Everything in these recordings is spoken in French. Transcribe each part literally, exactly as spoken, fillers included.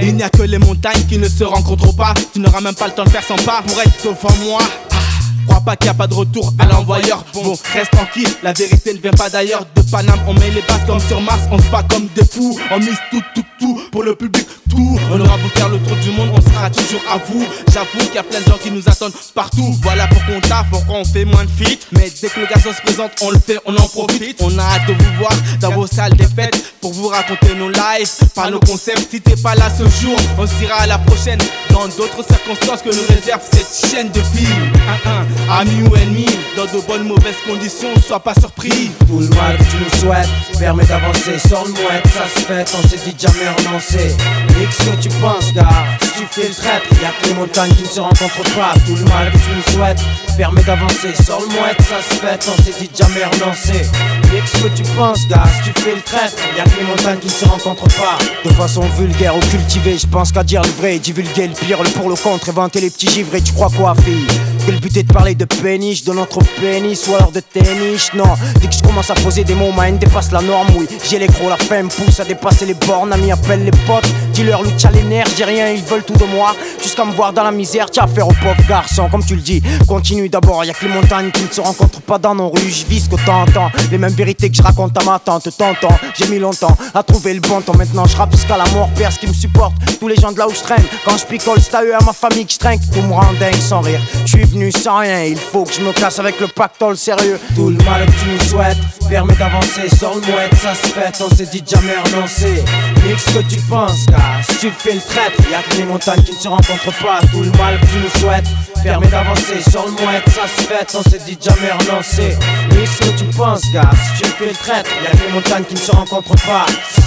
Il n'y a que les montagnes qui ne se rencontrent pas. Tu n'auras même pas le temps de faire sans pas pour être devant moi. Crois pas qu'il n'y a pas de retour à l'envoyeur. Bon, reste tranquille, la vérité ne vient pas d'ailleurs. De Paname, on met les bases comme sur Mars. On se bat comme des fous, on mise tout, tout, tout pour le public, tout. On aura beau faire le tour du monde, on sera toujours à vous. J'avoue qu'il y a plein de gens qui nous attendent partout. Voilà pourquoi on taffe, pourquoi on fait moins de feat. Mais dès que le garçon se présente, on le fait, on en profite. On a hâte de vous voir dans vos salles des fêtes pour vous raconter nos lives, par nos concepts. Si t'es pas là ce jour, on se dira à la prochaine dans d'autres circonstances que nous réserve cette chaîne de films. Un, un. Amis ou ennemis, dans de bonnes mauvaises conditions, sois pas surpris. Tout le mal que tu nous souhaites permet d'avancer sur le mouette. Ça se fait, on s'est dit jamais renoncer. Et que ce que tu penses, gars, si tu fais le traître, y'a que les montagnes qui ne se rencontrent pas. Tout le mal que tu nous souhaites permet d'avancer sur le mouette. Ça se fait, on s'est dit jamais renoncer. Et que ce que tu penses, gars, si tu fais le traître, y'a que les montagnes qui ne se rencontrent pas. De façon vulgaire ou cultivée, je pense qu'à dire le vrai, divulguer le pire, le pour le contre, inventer les petits givrés. Tu crois quoi, fille? Que le but est de parler de péniche, de notre pénis ou alors de tennis? Non, dès que je commence à poser des mots, ma haine dépasse la norme, oui. J'ai les gros, la faim me pousse à dépasser les bornes. Amis appellent les potes, dis-leur Lucha les nerfs, j'ai rien, ils veulent tout de moi. Jusqu'à me voir dans la misère, tiens affaire aux pauvres garçons. Comme tu le dis, continue d'abord, y'a que les montagnes qui ne se rencontrent pas dans nos rues. Je vis ce que t'entends, les mêmes vérités que je raconte à ma tante, tonton. J'ai mis longtemps à trouver le bon temps, maintenant je rappe jusqu'à la mort. Père, ce qui me supporte, tous les gens de là où je traîne. Quand je picole, c'est à eux, à ma famille que je traîne. Tout me rend dingue sans rire, je suis venu sans rien. Il faut que je me casse avec le pactole sérieux. Tout le mal que tu nous souhaites permet d'avancer sur le mouette. Ça se fait, on s'est dit jamais renoncer. Et que ce que tu penses, gars, si tu fais le traître, y'a que les montagnes qui ne se rencontrent pas. Tout le mal que tu nous souhaites permet d'avancer sur le mouette. Ça se fait, on s'est dit jamais renoncer. Et ce que tu penses, gars, si tu fais le traître, y'a que les montagnes qui ne se rencontrent pas.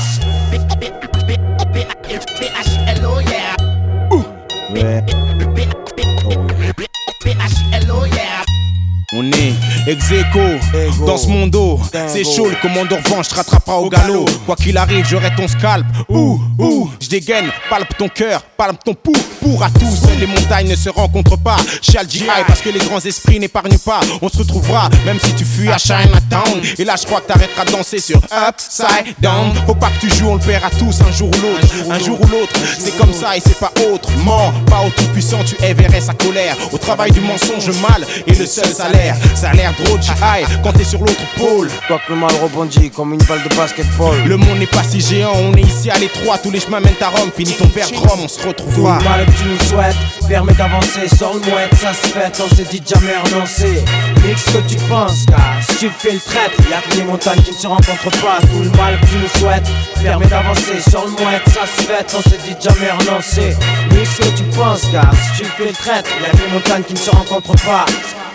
Ouais. On est ex-aequo dans ce mondo. C'est chaud, le commando revanche te rattrapera au galop. Quoi qu'il arrive, j'aurai ton scalp. Ouh, ouh, je dégaine, palpe ton cœur, palpe ton pouls. Pour à tous, les montagnes ne se rencontrent pas. Chez Al G I, parce que les grands esprits n'épargnent pas. On se retrouvera, même si tu fuis à Chinatown. Et là, je crois que t'arrêteras de danser sur Upside Down. Faut pas que tu joues, on le paiera tous un jour ou l'autre. Un jour ou l'autre, c'est comme ça et c'est pas autrement. Pas au tout puissant, tu éverrais sa colère. Au travail du mensonge mal et le seul salaire. Ça a l'air drôle, G I, quand t'es sur l'autre pôle. Quoi que le mal rebondit comme une balle de basketball. Le monde n'est pas si géant, on est ici à l'étroit. Tous les chemins mènent à Rome, finis ton père de Rome, on se retrouvera. Tout le mal que tu nous souhaites permet d'avancer sur le mouette. Ça se fait, on s'est dit jamais renoncer. Et que ce que tu penses, gars, si tu fais le traître, y'a que les montagnes qui ne se rencontrent pas. Tout le mal que tu nous souhaites permet d'avancer sur le mouette. Ça se fait, on s'est dit jamais renoncer. Et que ce que tu penses, gars, si tu fais le traître, y'a que les montagnes qui ne se rencontrent pas.